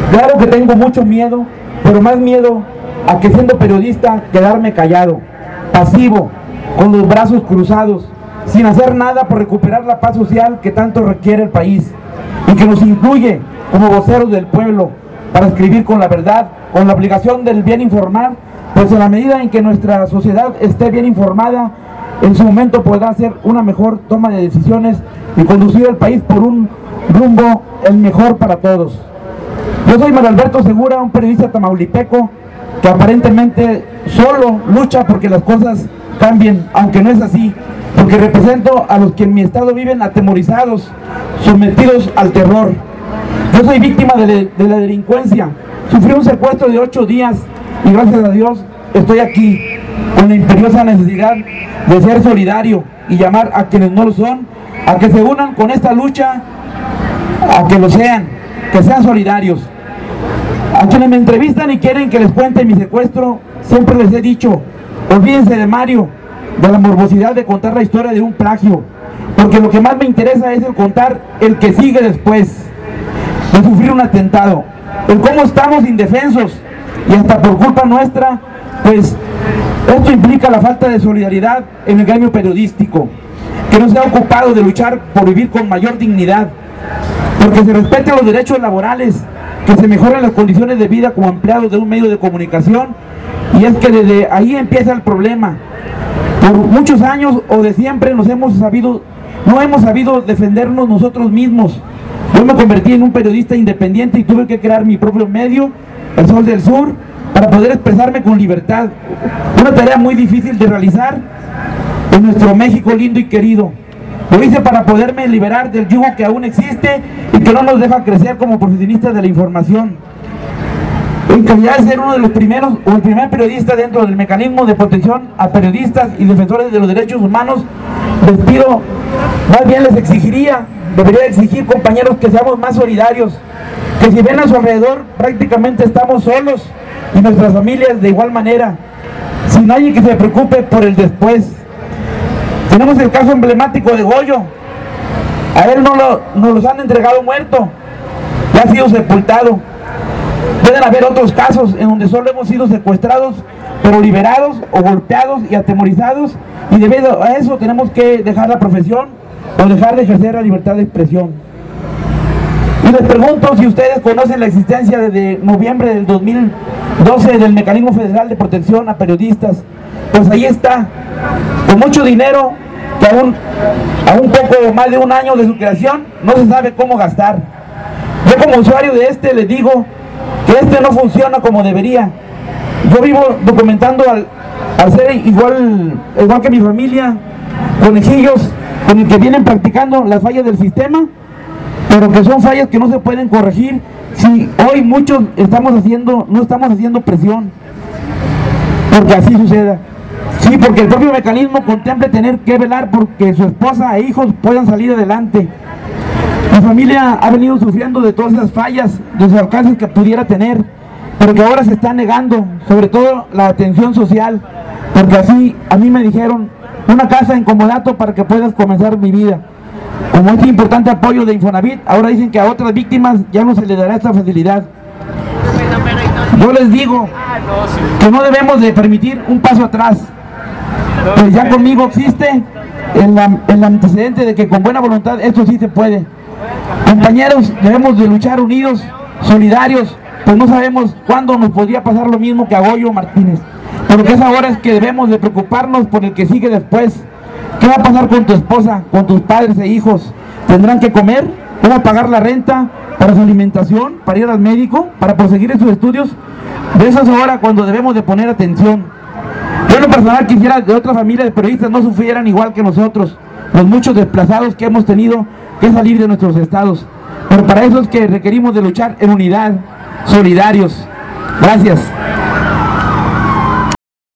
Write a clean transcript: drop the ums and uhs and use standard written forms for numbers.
Claro que tengo mucho miedo, pero más miedo a que siendo periodista quedarme callado, pasivo, con los brazos cruzados, sin hacer nada por recuperar la paz social que tanto requiere el país y que nos incluye como voceros del pueblo para escribir con la verdad, con la obligación del bien informar, pues en la medida en que nuestra sociedad esté bien informada, en su momento podrá hacer una mejor toma de decisiones y conducir el país por un rumbo el mejor para todos. Yo soy Mario Alberto Segura, un periodista tamaulipeco que aparentemente solo lucha porque las cosas cambien, aunque no es así, porque represento a los que en mi estado viven atemorizados, sometidos al terror. Yo soy víctima de la delincuencia, sufrí un secuestro de 8 días y gracias a Dios estoy aquí con la imperiosa necesidad de ser solidario y llamar a quienes no lo son a que se unan con esta lucha, a que lo sean, que sean solidarios. A quienes me entrevistan y quieren que les cuente mi secuestro, siempre les he dicho, olvídense de Mario, de la morbosidad de contar la historia de un plagio, porque lo que más me interesa es el contar el que sigue después de sufrir un atentado, el cómo estamos indefensos y hasta por culpa nuestra, pues esto implica la falta de solidaridad en el gremio periodístico, que no se ha ocupado de luchar por vivir con mayor dignidad, porque se respeten los derechos laborales, que se mejoren las condiciones de vida como empleados de un medio de comunicación, y es que desde ahí empieza el problema. Por muchos años o de siempre no hemos sabido defendernos nosotros mismos. Yo me convertí en un periodista independiente y tuve que crear mi propio medio, El Sol del Sur, para poder expresarme con libertad. Una tarea muy difícil de realizar en nuestro México lindo y querido. Lo hice para poderme liberar del yugo que aún existe y que no nos deja crecer como profesionistas de la información. En calidad de ser uno de los primeros o el primer periodista dentro del mecanismo de protección a periodistas y defensores de los derechos humanos, les pido, más bien les debería exigir, compañeros, que seamos más solidarios, que si ven a su alrededor prácticamente estamos solos y nuestras familias de igual manera, sin nadie que se preocupe por el después. Tenemos el caso emblemático de Goyo. A él nos los han entregado muerto, ya ha sido sepultado. Pueden haber otros casos en donde solo hemos sido secuestrados, pero liberados o golpeados y atemorizados, y debido a eso tenemos que dejar la profesión o dejar de ejercer la libertad de expresión. Y les pregunto si ustedes conocen la existencia desde noviembre del 2012 del Mecanismo Federal de Protección a Periodistas. Pues ahí está, con mucho dinero que aún poco más de un año de su creación no se sabe cómo gastar. Yo como usuario de les digo que no funciona como debería. Yo vivo documentando al ser igual que mi familia, conejillos con el que vienen practicando las fallas del sistema, pero que son fallas que no se pueden corregir si hoy muchos no estamos haciendo presión porque así suceda. Sí, porque el propio mecanismo contempla tener que velar porque su esposa e hijos puedan salir adelante. Mi familia ha venido sufriendo de todas esas fallas, de los alcances que pudiera tener, pero que ahora se está negando, sobre todo la atención social, porque así a mí me dijeron, una casa en comodato para que puedas comenzar mi vida. Como este importante apoyo de Infonavit, ahora dicen que a otras víctimas ya no se les dará esta facilidad. Yo les digo que no debemos de permitir un paso atrás, pues ya conmigo existe el antecedente de que con buena voluntad esto sí se puede. Compañeros, debemos de luchar unidos, solidarios, pues no sabemos cuándo nos podría pasar lo mismo que a Goyo Martínez. Pero lo que es ahora es que debemos de preocuparnos por el que sigue después. ¿Qué va a pasar con tu esposa, con tus padres e hijos? ¿Tendrán que comer? ¿Cómo pagar la renta para su alimentación, para ir al médico, para proseguir en sus estudios? De eso es ahora cuando debemos de poner atención. Yo en lo personal quisiera que otras familias de periodistas no sufrieran igual que nosotros, los muchos desplazados que hemos tenido que salir de nuestros estados. Pero para eso es que requerimos de luchar en unidad, solidarios. Gracias.